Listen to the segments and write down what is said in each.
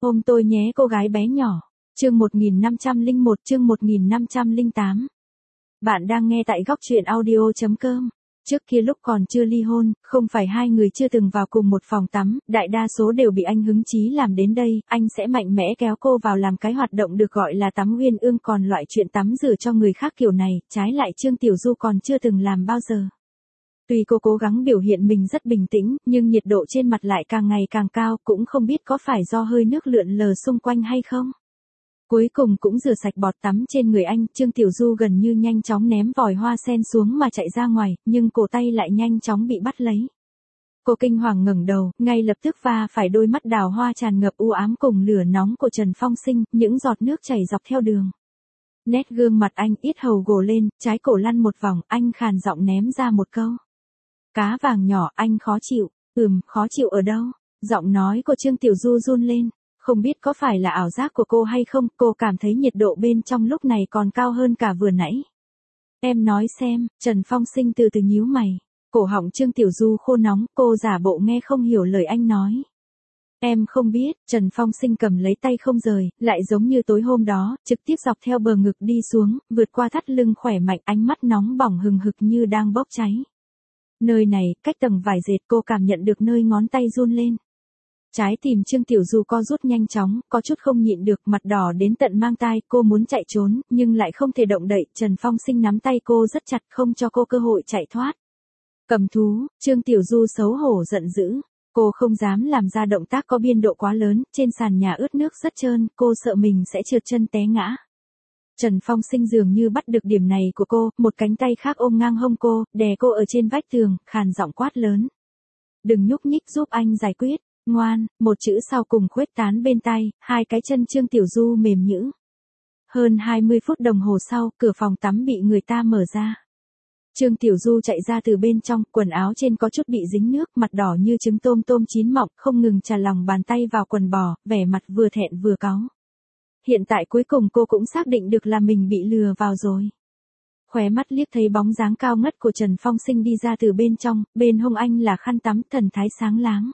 Ôm tôi nhé cô gái bé nhỏ. Chương 1501, chương 1508. Bạn đang nghe tại góc truyện audio.com. Trước kia lúc còn chưa ly hôn, không phải hai người chưa từng vào cùng một phòng tắm, đại đa số đều bị anh hứng chí làm đến đây, anh sẽ mạnh mẽ kéo cô vào làm cái hoạt động được gọi là tắm uyên ương, còn loại chuyện tắm rửa cho người khác kiểu này, trái lại Trương Tiểu Du còn chưa từng làm bao giờ. Tuy cô cố gắng biểu hiện mình rất bình tĩnh, nhưng nhiệt độ trên mặt lại càng ngày càng cao, cũng không biết có phải do hơi nước lượn lờ xung quanh hay không. Cuối cùng cũng rửa sạch bọt tắm trên người anh, Trương Tiểu Du gần như nhanh chóng ném vòi hoa sen xuống mà chạy ra ngoài, nhưng cổ tay lại nhanh chóng bị bắt lấy. Cô kinh hoàng ngẩng đầu, ngay lập tức va phải đôi mắt đào hoa tràn ngập u ám cùng lửa nóng của Trần Phong Sinh, những giọt nước chảy dọc theo đường. Nét gương mặt anh yết hầu gồ lên, trái cổ lăn một vòng, anh khàn giọng ném ra một câu. Cá vàng nhỏ, anh khó chịu. Khó chịu ở đâu? Giọng nói của Trương Tiểu Du run lên. Không biết có phải là ảo giác của cô hay không, cô cảm thấy nhiệt độ bên trong lúc này còn cao hơn cả vừa nãy. Em nói xem, Trần Phong Sinh từ từ nhíu mày. Cổ họng Trương Tiểu Du khô nóng, cô giả bộ nghe không hiểu lời anh nói. Em không biết, Trần Phong Sinh cầm lấy tay không rời, lại giống như tối hôm đó, trực tiếp dọc theo bờ ngực đi xuống, vượt qua thắt lưng khỏe mạnh, ánh mắt nóng bỏng hừng hực như đang bốc cháy. Nơi này, cách tầng vải dệt, cô cảm nhận được nơi ngón tay run lên. Trái tim Trương Tiểu Du co rút nhanh chóng, có chút không nhịn được, mặt đỏ đến tận mang tai, cô muốn chạy trốn, nhưng lại không thể động đậy, Trần Phong Sinh nắm tay cô rất chặt, không cho cô cơ hội chạy thoát. Cầm thú, Trương Tiểu Du xấu hổ giận dữ, cô không dám làm ra động tác có biên độ quá lớn, trên sàn nhà ướt nước rất trơn, cô sợ mình sẽ trượt chân té ngã. Trần Phong Sinh dường như bắt được điểm này của cô, một cánh tay khác ôm ngang hông cô, đè cô ở trên vách tường, khàn giọng quát lớn. Đừng nhúc nhích, giúp anh giải quyết. Ngoan, một chữ sau cùng khuếch tán bên tai, hai cái chân Trương Tiểu Du mềm nhũn. Hơn 20 phút đồng hồ sau, cửa phòng tắm bị người ta mở ra. Trương Tiểu Du chạy ra từ bên trong, quần áo trên có chút bị dính nước, mặt đỏ như trứng tôm chín mọng, không ngừng chà lòng bàn tay vào quần bò, vẻ mặt vừa thẹn vừa cáu. Hiện tại cuối cùng cô cũng xác định được là mình bị lừa vào rồi. Khóe mắt liếc thấy bóng dáng cao ngất của Trần Phong Sinh đi ra từ bên trong, bên hông anh là khăn tắm, thần thái sáng láng.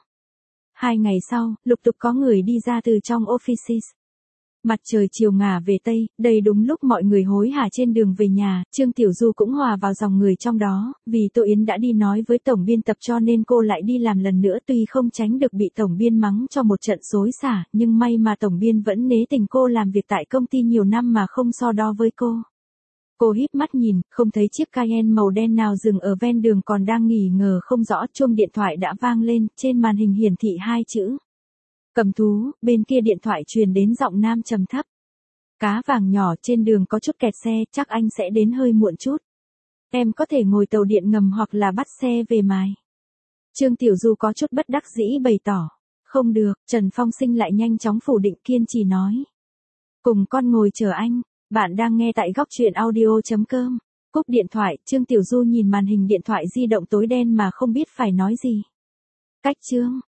2 ngày sau, lục tục có người đi ra từ trong offices. Mặt trời chiều ngả về Tây, đây đúng lúc mọi người hối hả trên đường về nhà, Trương Tiểu Du cũng hòa vào dòng người trong đó, vì Tô Yến đã đi nói với tổng biên tập cho nên cô lại đi làm lần nữa, tuy không tránh được bị tổng biên mắng cho một trận xối xả, nhưng may mà tổng biên vẫn nể tình cô làm việc tại công ty nhiều năm mà không so đo với cô. Cô híp mắt nhìn, không thấy chiếc Cayenne màu đen nào dừng ở ven đường, còn đang nghỉ ngờ không rõ, chuông điện thoại đã vang lên, trên màn hình hiển thị 2 chữ. Cầm thú, bên kia điện thoại truyền đến giọng nam trầm thấp. Cá vàng nhỏ, trên đường có chút kẹt xe, chắc anh sẽ đến hơi muộn chút. Em có thể ngồi tàu điện ngầm hoặc là bắt xe về Mài. Trương Tiểu Du có chút bất đắc dĩ bày tỏ. Không được, Trần Phong Sinh lại nhanh chóng phủ định, kiên trì nói. Cùng con ngồi chờ anh. Bạn đang nghe tại góc truyện audio.com. Cúp điện thoại, Trương Tiểu Du nhìn màn hình điện thoại di động tối đen mà không biết phải nói gì. Cách chương.